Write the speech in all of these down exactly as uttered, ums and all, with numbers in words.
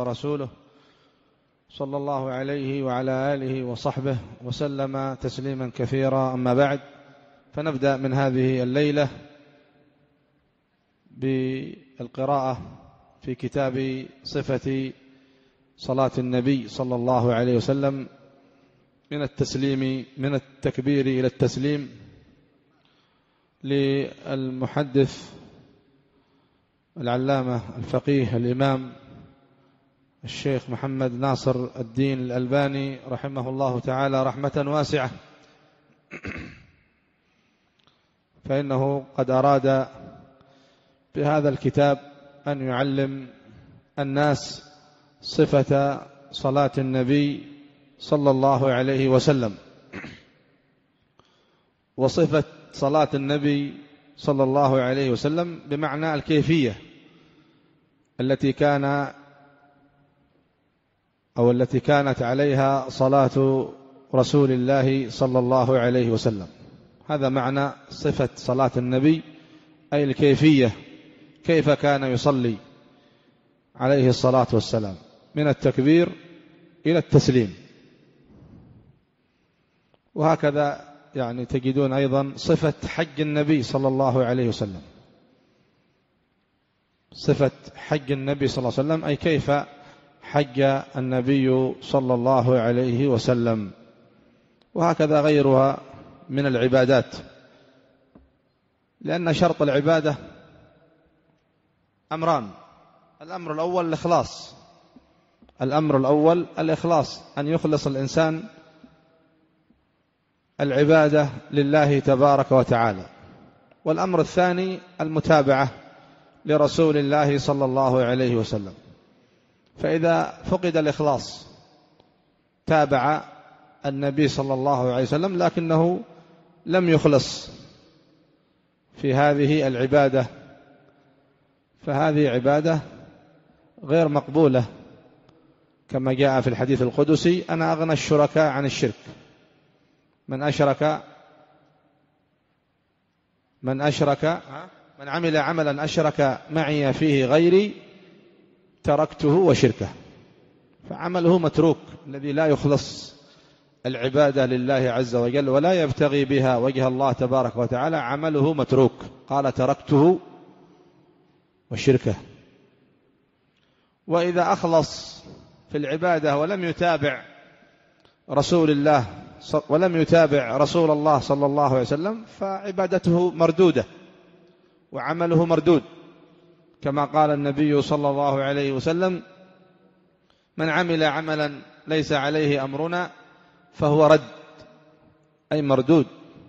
ورسوله صلى الله عليه وعلى آله وصحبه وسلم تسليما كثيرا. أما بعد، فنبدأ من هذه الليلة بالقراءة في كتاب صفة صلاة النبي صلى الله عليه وسلم من التسليم من التكبير إلى التسليم للمحدث العلامة الفقيه الإمام الشيخ محمد ناصر الدين الألباني رحمه الله تعالى رحمة واسعة، فإنه قد أراد بهذا الكتاب أن يعلم الناس صفة صلاة النبي صلى الله عليه وسلم. وصفة صلاة النبي صلى الله عليه وسلم بمعنى الكيفية التي كان أو التي كانت عليها صلاة رسول الله صلى الله عليه وسلم. هذا معنى صفة صلاة النبي، أي الكيفية، كيف كان يصلي عليه الصلاة والسلام من التكبير إلى التسليم. وهكذا يعني تجدون أيضا صفة حج النبي صلى الله عليه وسلم، صفة حج النبي صلى الله عليه وسلم، أي كيف حج النبي صلى الله عليه وسلم. وهكذا غيرها من العبادات، لأن شرط العبادة أمران. الأمر الأول الإخلاص، الأمر الأول الإخلاص، أن يخلص الإنسان العبادة لله تبارك وتعالى. والأمر الثاني المتابعة لرسول الله صلى الله عليه وسلم. فإذا فقد الإخلاص تابع النبي صلى الله عليه وسلم لكنه لم يخلص في هذه العبادة، فهذه عبادة غير مقبولة، كما جاء في الحديث القدسي: أنا أغنى الشركاء عن الشرك، من أشرك من أشرك من عمل عملا أشرك معي فيه غيري تركته وشركه. فعمله متروك، الذي لا يخلص العبادة لله عز وجل ولا يبتغي بها وجه الله تبارك وتعالى عمله متروك. قال: تركته وشركه. وإذا أخلص في العبادة ولم يتابع رسول الله ولم يتابع رسول الله صلى الله عليه وسلم فعبادته مردودة وعمله مردود، كما قال النبي صلى الله عليه وسلم: من عمل عملا ليس عليه أمرنا فهو رد، أي مردود،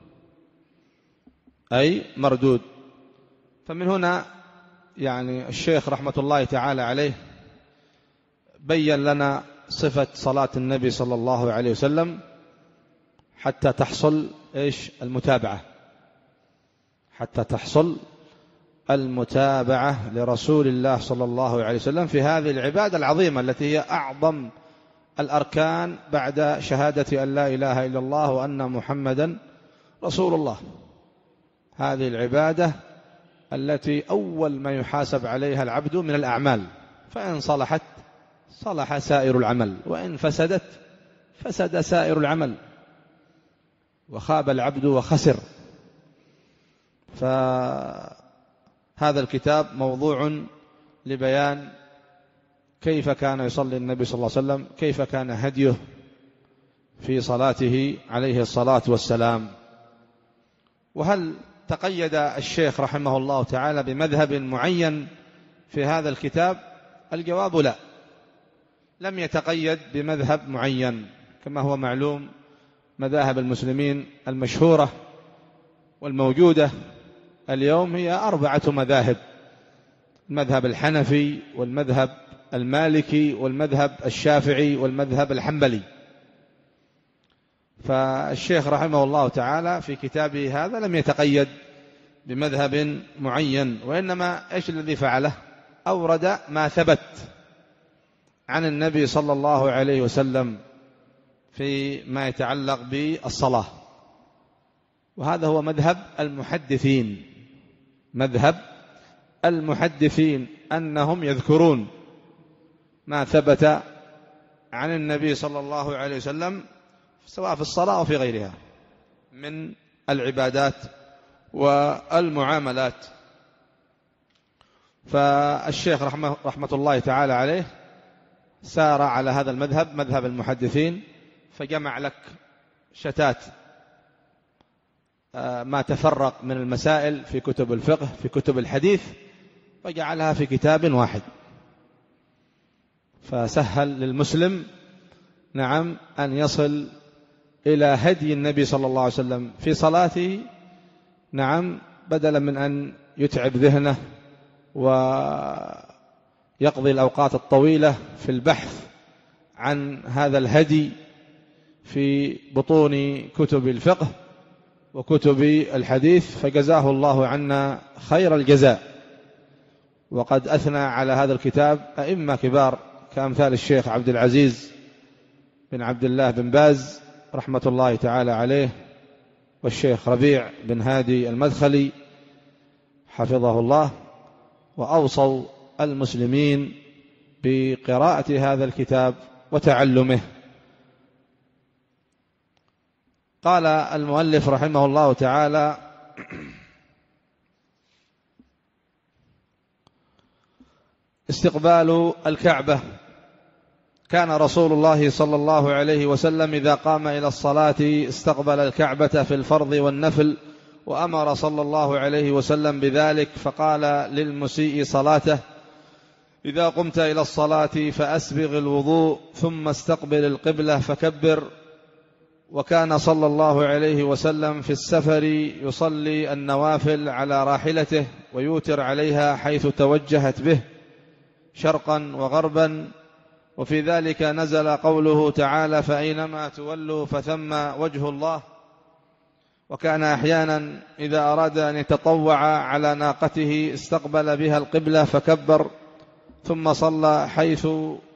أي مردود. فمن هنا يعني الشيخ رحمة الله تعالى عليه بيّن لنا صفة صلاة النبي صلى الله عليه وسلم حتى تحصل إيش؟ المتابعة، حتى تحصل المتابعة لرسول الله صلى الله عليه وسلم في هذه العبادة العظيمة التي هي أعظم الأركان بعد شهادة أن لا إله إلا الله وأن محمدا رسول الله. هذه العبادة التي أول ما يحاسب عليها العبد من الأعمال، فإن صلحت صلح سائر العمل، وإن فسدت فسد سائر العمل، وخاب العبد وخسر. فهذا الكتاب موضوع لبيان كيف كان يصلي النبي صلى الله عليه وسلم، كيف كان هديه في صلاته عليه الصلاة والسلام. وهل تقيد الشيخ رحمه الله تعالى بمذهب معين في هذا الكتاب؟ الجواب لا، لم يتقيد بمذهب معين. كما هو معلوم مذاهب المسلمين المشهورة والموجودة اليوم هي أربعة مذاهب: المذهب الحنفي والمذهب المالكي والمذهب الشافعي والمذهب الحنبلي. فالشيخ رحمه الله تعالى في كتابه هذا لم يتقيد بمذهب معين، وإنما إيش الذي فعله؟ أورد ما ثبت عن النبي صلى الله عليه وسلم في ما يتعلق بالصلاة. وهذا هو مذهب المحدثين، مذهب المحدثين أنهم يذكرون ما ثبت عن النبي صلى الله عليه وسلم سواء في الصلاة أو في غيرها من العبادات والمعاملات. فالشيخ رحمه, رحمة الله تعالى عليه سار على هذا المذهب، مذهب المحدثين، فجمع لك شتات ما تفرق من المسائل في كتب الفقه في كتب الحديث، وجعلها في كتاب واحد، فسهل للمسلم نعم أن يصل إلى هدي النبي صلى الله عليه وسلم في صلاته، نعم، بدلا من أن يتعب ذهنه ويقضي الأوقات الطويلة في البحث عن هذا الهدي في بطون كتب الفقه وكتب الحديث. فجزاه الله عنا خير الجزاء، وقد أثنى على هذا الكتاب أئمة كبار كأمثال الشيخ عبد العزيز بن عبد الله بن باز رحمة الله تعالى عليه، والشيخ ربيع بن هادي المدخلي حفظه الله، وأوصوا المسلمين بقراءة هذا الكتاب وتعلمه. قال المؤلف رحمه الله تعالى: استقبال الكعبة. كان رسول الله صلى الله عليه وسلم إذا قام إلى الصلاة استقبل الكعبة في الفرض والنفل، وأمر صلى الله عليه وسلم بذلك، فقال للمسيء صلاته: إذا قمت إلى الصلاة فأسبغ الوضوء ثم استقبل القبلة فكبر. وكان صلى الله عليه وسلم في السفر يصلي النوافل على راحلته ويوتر عليها حيث توجهت به شرقا وغربا، وفي ذلك نزل قوله تعالى: فأينما تولوا فثم وجه الله. وكان أحيانا إذا أراد أن يتطوع على ناقته استقبل بها القبلة فكبر، ثم صلى حيث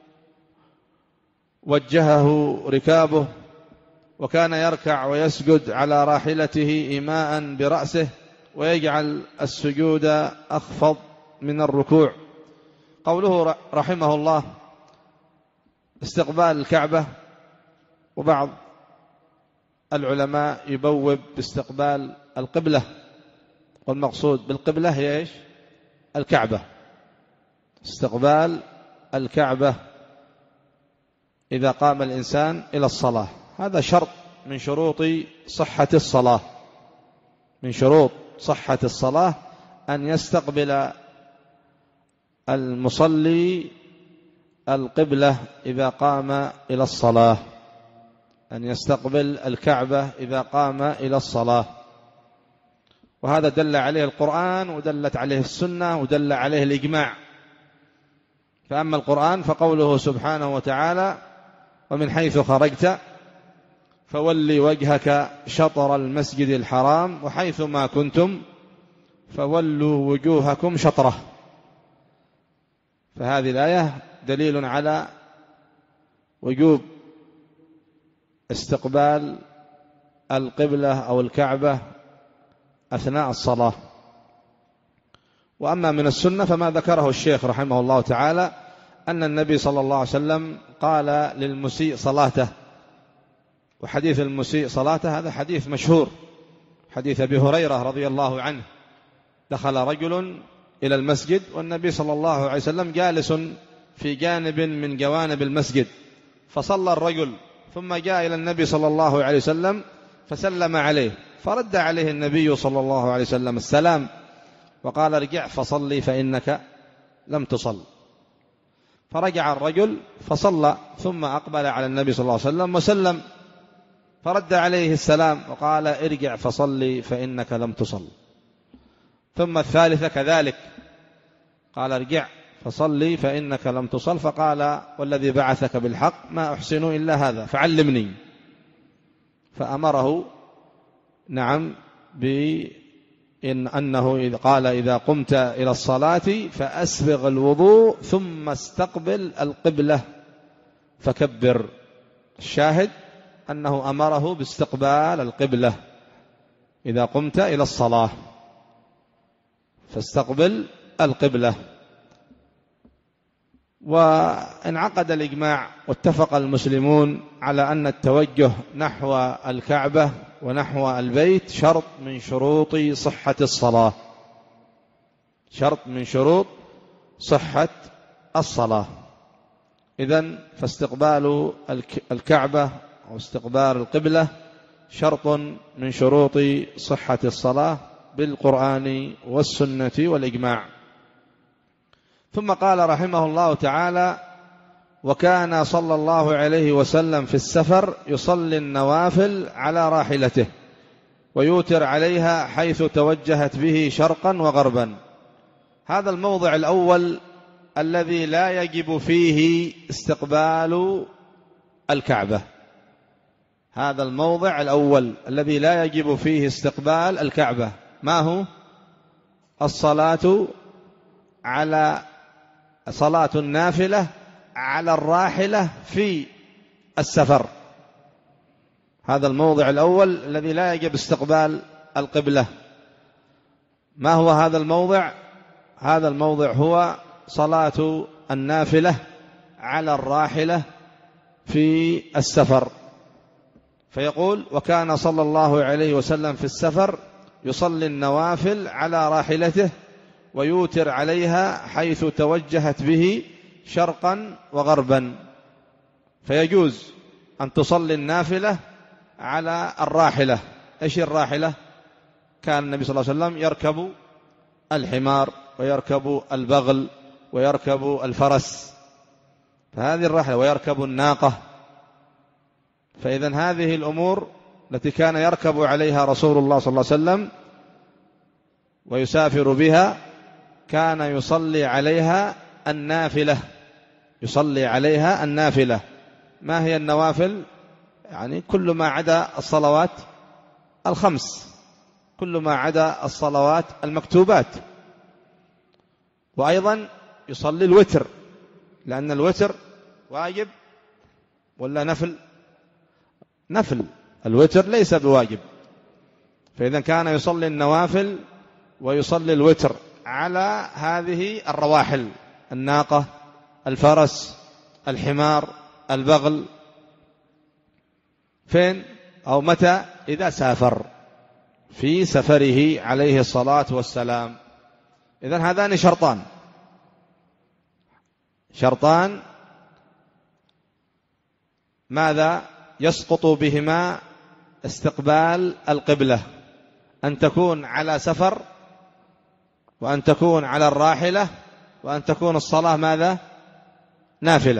وجهه ركابه. وكان يركع ويسجد على راحلته إيماء برأسه، ويجعل السجود أخفض من الركوع. قوله رحمه الله استقبال الكعبة، وبعض العلماء يبوب باستقبال القبلة، والمقصود بالقبلة هي إيش؟ الكعبة. استقبال الكعبة إذا قام الإنسان إلى الصلاة، هذا شرط من شروط صحة الصلاة، من شروط صحة الصلاة أن يستقبل المصلي القبلة إذا قام إلى الصلاة، أن يستقبل الكعبة إذا قام إلى الصلاة. وهذا دل عليه القرآن ودلت عليه السنة ودل عليه الإجماع. فأما القرآن فقوله سبحانه وتعالى: ومن حيث خرجت فولي وجهك شطر المسجد الحرام وحيث ما كنتم فولوا وجوهكم شطره. فهذه الآية دليل على وجوب استقبال القبلة أو الكعبة أثناء الصلاة. وأما من السنة فما ذكره الشيخ رحمه الله تعالى أن النبي صلى الله عليه وسلم قال للمسيء صلاته. وحديث المسيء صلاته هذا حديث مشهور، حديث أبي هريرة رضي الله عنه: دخل رجل إلى المسجد والنبي صلى الله عليه وسلم جالس في جانب من جوانب المسجد، فصلى الرجل ثم جاء إلى النبي صلى الله عليه وسلم فسلم عليه، فرد عليه النبي صلى الله عليه وسلم السلام وقال: ارجع فصلي فإنك لم تصل. فرجع الرجل فصلى ثم أقبل على النبي صلى الله عليه وسلم وسلم، فرد عليه السلام وقال: ارجع فصلي فإنك لم تصل. ثم الثالثة كذلك، قال: ارجع فصلي فإنك لم تصل. فقال: والذي بعثك بالحق ما أحسن إلا هذا فعلمني. فأمره نعم بإن أنه إذ قال: إذا قمت إلى الصلاة فأسبغ الوضوء ثم استقبل القبلة فكبر. الشاهد أنه أمره باستقبال القبلة إذا قمت إلى الصلاة، فاستقبل القبلة. وانعقد الإجماع واتفق المسلمون على أن التوجه نحو الكعبة ونحو البيت شرط من شروط صحة الصلاة، شرط من شروط صحة الصلاة. إذن فاستقبال الكعبة أو استقبال القبلة شرط من شروط صحة الصلاة بالقرآن والسنة والإجماع. ثم قال رحمه الله تعالى: وكان صلى الله عليه وسلم في السفر يصلي النوافل على راحلته ويوتر عليها حيث توجهت به شرقا وغربا. هذا الموضع الأول الذي لا يجب فيه استقبال الكعبة، هذا الموضع الأول الذي لا يجب فيه استقبال الكعبة، ما هو؟ الصلاة على صلاة النافلة على الراحلة في السفر. هذا الموضع الأول الذي لا يجب استقبال القبلة. ما هو هذا الموضع؟ هذا الموضع هو صلاة النافلة على الراحلة في السفر. فيقول: وكان صلى الله عليه وسلم في السفر يصلي النوافل على راحلته ويوتر عليها حيث توجهت به شرقا وغربا. فيجوز أن تصلي النافلة على الراحلة. إيش الراحلة؟ كان النبي صلى الله عليه وسلم يركب الحمار ويركب البغل ويركب الفرس، فهذه الراحلة، ويركب الناقة. فإذن هذه الأمور التي كان يركب عليها رسول الله صلى الله عليه وسلم ويسافر بها كان يصلي عليها النافلة، يصلي عليها النافلة. ما هي النوافل؟ يعني كل ما عدا الصلوات الخمس، كل ما عدا الصلوات المكتوبات. وأيضا يصلي الوتر، لأن الوتر واجب ولا نفل؟ نفل، الوتر ليس بواجب. فإذا كان يصلي النوافل ويصلي الوتر على هذه الرواحل: الناقة، الفرس، الحمار، البغل. فين أو متى؟ إذا سافر، في سفره عليه الصلاة والسلام. إذن هذان شرطان، شرطان ماذا يسقط بهما استقبال القبلة: أن تكون على سفر، وأن تكون على الراحلة، وأن تكون الصلاة ماذا؟ نافلة.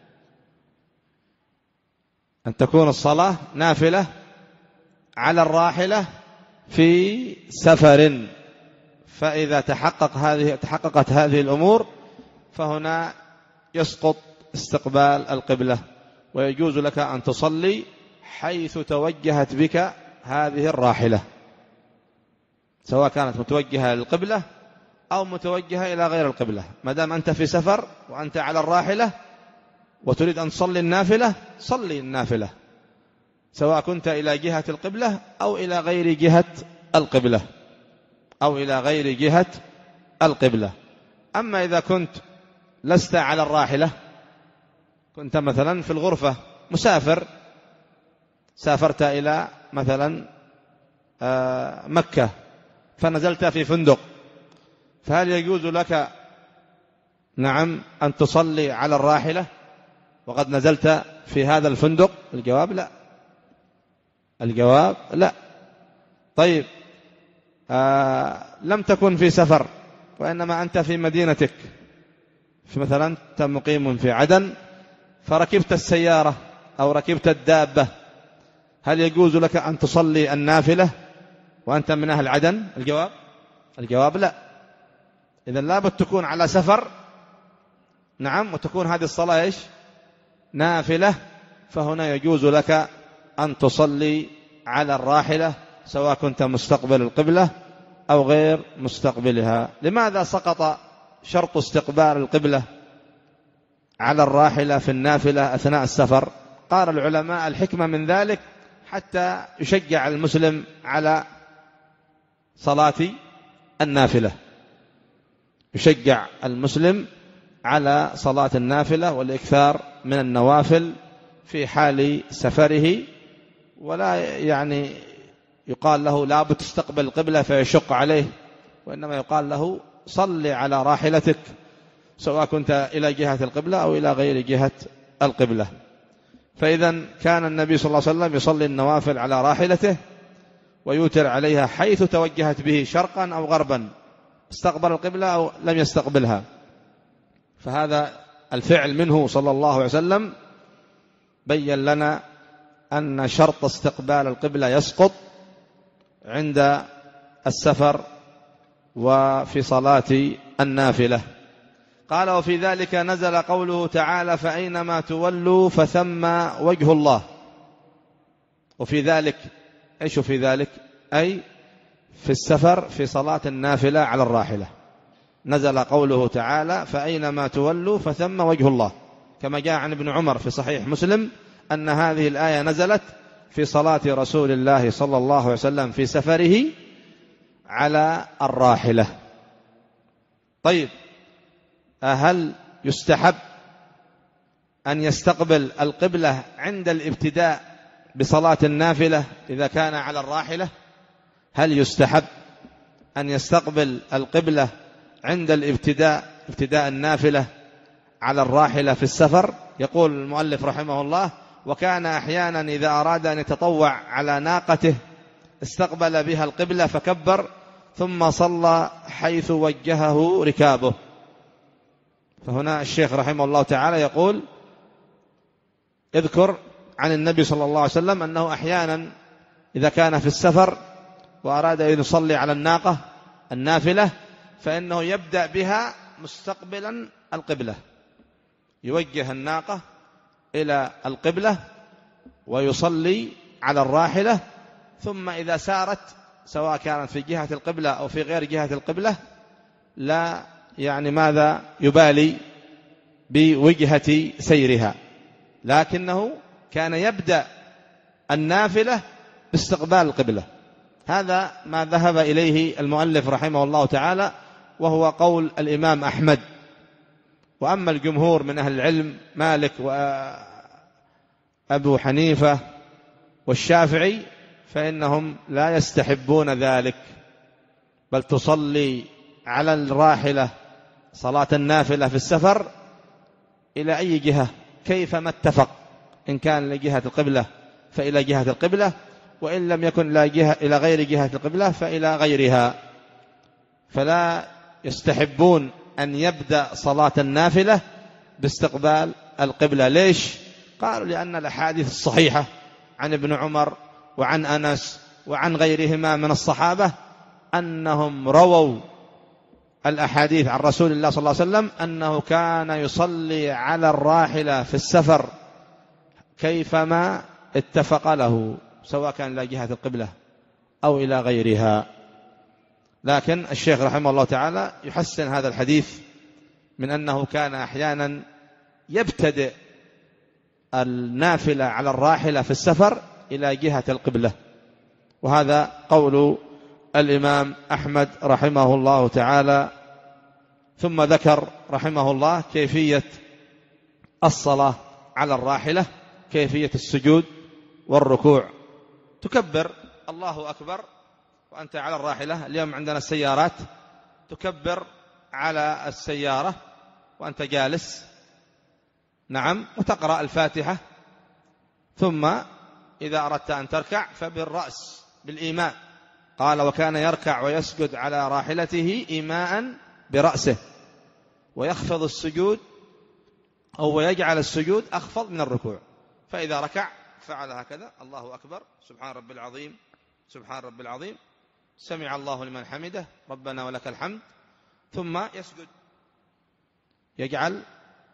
أن تكون الصلاة نافلة على الراحلة في سفر. فإذا تحقق هذه تحققت هذه الأمور فهنا يسقط استقبال القبلة، ويجوز لك أن تصلي حيث توجهت بك هذه الراحلة، سواء كانت متوجهة للقبلة أو متوجهة إلى غير القبلة. ما دام أنت في سفر وأنت على الراحلة وتريد أن تصلي النافلة، صلي النافلة سواء كنت إلى جهة القبلة أو إلى غير جهة القبلة أو إلى غير جهة القبلة. أما إذا كنت لست على الراحلة، كنت مثلا في الغرفة مسافر، سافرت إلى مثلا مكة فنزلت في فندق، فهل يجوز لك نعم أن تصلي على الراحلة وقد نزلت في هذا الفندق؟ الجواب لا، الجواب لا. طيب آه لم تكن في سفر وإنما أنت في مدينتك، في مثلا أنت مقيم في عدن فركبت السيارة أو ركبت الدابة، هل يجوز لك أن تصلي النافلة وأنت من أهل عدن؟ الجواب الجواب لا. إذن لابد تكون على سفر نعم وتكون هذه الصلاة إيش؟ نافلة. فهنا يجوز لك أن تصلي على الراحلة سواء كنت مستقبل القبلة أو غير مستقبلها. لماذا سقط شرط استقبال القبلة على الراحلة في النافلة أثناء السفر؟ قال العلماء الحكمة من ذلك حتى يشجع المسلم على صلاة النافلة، يشجع المسلم على صلاة النافلة والإكثار من النوافل في حال سفره، ولا يعني يقال له لا بتستقبل القبلة فيشق عليه، وإنما يقال له صل على راحلتك سواء كنت إلى جهة القبلة أو إلى غير جهة القبلة. فإذا كان النبي صلى الله عليه وسلم يصلي النوافل على راحلته ويوتر عليها حيث توجهت به شرقا أو غربا، استقبل القبلة أو لم يستقبلها. فهذا الفعل منه صلى الله عليه وسلم بين لنا أن شرط استقبال القبلة يسقط عند السفر وفي صلاة النافلة. قال وفي ذلك نزل قوله تعالى فأينما تولوا فثم وجه الله. وفي ذلك إيش في ذلك؟ أي في السفر في صلاة النافلة على الراحلة نزل قوله تعالى فأينما تولوا فثم وجه الله، كما جاء عن ابن عمر في صحيح مسلم أن هذه الآية نزلت في صلاة رسول الله صلى الله عليه وسلم في سفره على الراحلة. طيب، هل يستحب أن يستقبل القبلة عند الابتداء بصلاة النافلة إذا كان على الراحلة؟ هل يستحب أن يستقبل القبلة عند الابتداء ابتداء النافلة على الراحلة في السفر؟ يقول المؤلف رحمه الله وكان أحيانا إذا أراد أن يتطوع على ناقته استقبل بها القبلة فكبر ثم صلى حيث وجهه ركابه. فهنا الشيخ رحمه الله تعالى يقول اذكر عن النبي صلى الله عليه وسلم أنه أحيانا إذا كان في السفر وأراد أن يصلي على الناقة النافلة فإنه يبدأ بها مستقبلا القبلة، يوجه الناقة إلى القبلة ويصلي على الراحلة، ثم إذا سارت سواء كانت في جهة القبلة أو في غير جهة القبلة لا يعني ماذا يبالي بوجهة سيرها، لكنه كان يبدأ النافلة باستقبال القبلة. هذا ما ذهب إليه المؤلف رحمه الله تعالى، وهو قول الإمام أحمد. وأما الجمهور من أهل العلم مالك وأبو حنيفة والشافعي فإنهم لا يستحبون ذلك، بل تصلي على الراحلة صلاة النافلة في السفر إلى أي جهة كيفما اتفق، إن كان لجهة القبلة فإلى جهة القبلة، وإن لم يكن إلى غير جهة القبلة فإلى غيرها. فلا يستحبون أن يبدأ صلاة النافلة باستقبال القبلة. ليش؟ قالوا لأن الأحاديث الصحيحة عن ابن عمر وعن أنس وعن غيرهما من الصحابة أنهم رووا الأحاديث عن رسول الله صلى الله عليه وسلم أنه كان يصلي على الراحلة في السفر كيفما اتفق له، سواء كان إلى جهة القبلة أو إلى غيرها. لكن الشيخ رحمه الله تعالى يحسن هذا الحديث من أنه كان أحيانا يبتدئ النافلة على الراحلة في السفر إلى جهة القبلة، وهذا قول الإمام أحمد رحمه الله تعالى. ثم ذكر رحمه الله كيفية الصلاة على الراحلة، كيفية السجود والركوع. تكبر الله أكبر وأنت على الراحلة. اليوم عندنا السيارات تكبر على السيارة وأنت جالس، نعم، وتقرأ الفاتحة، ثم إذا أردت أن تركع فبالرأس بالإيماء. قال وكان يركع ويسجد على راحلته إيماء برأسه، ويخفض السجود أو يجعل السجود أخفض من الركوع. فإذا ركع فعل هكذا الله أكبر سبحان رب العظيم سبحان رب العظيم سمع الله لمن حمده ربنا ولك الحمد، ثم يسجد، يجعل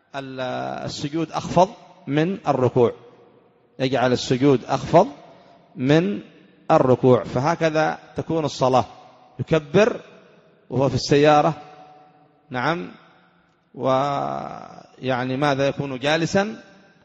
السجود أخفض من الركوع، يجعل السجود أخفض من الركوع. فهكذا تكون الصلاة، يكبر وهو في السيارة، نعم، ويعني ماذا يكون جالسا،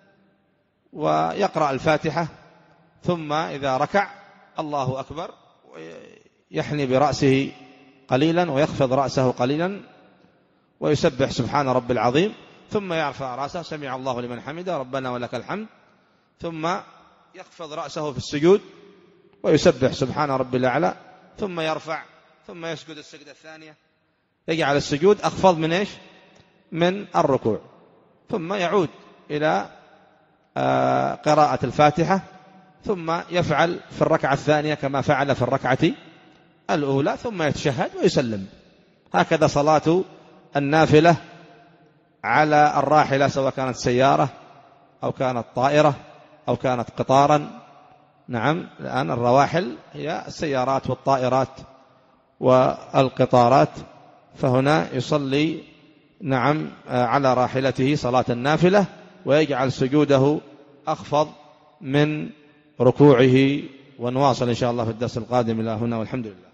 ويقرأ الفاتحة، ثم إذا ركع الله أكبر ويحني برأسه قليلا ويخفض رأسه قليلا، ويسبح سبحان رب العظيم، ثم يرفع رأسه سمع الله لمن حمده ربنا ولك الحمد، ثم يخفض رأسه في السجود ويسبح سبحان رب الأعلى، ثم يرفع، ثم يسجد السجدة الثانية، يجعل السجود أخفض من إيش؟ من الركوع، ثم يعود إلى قراءة الفاتحة، ثم يفعل في الركعة الثانية كما فعل في الركعة الأولى، ثم يتشهد ويسلم. هكذا صلاة النافلة على الراحلة، سواء كانت سيارة أو كانت طائرة أو كانت قطارا. نعم، الآن الرواحل هي السيارات والطائرات والقطارات، فهنا يصلي نعم على راحلته صلاة النافلة، ويجعل سجوده أخفض من ركوعه. ونواصل إن شاء الله في الدرس القادم. إلى هنا والحمد لله.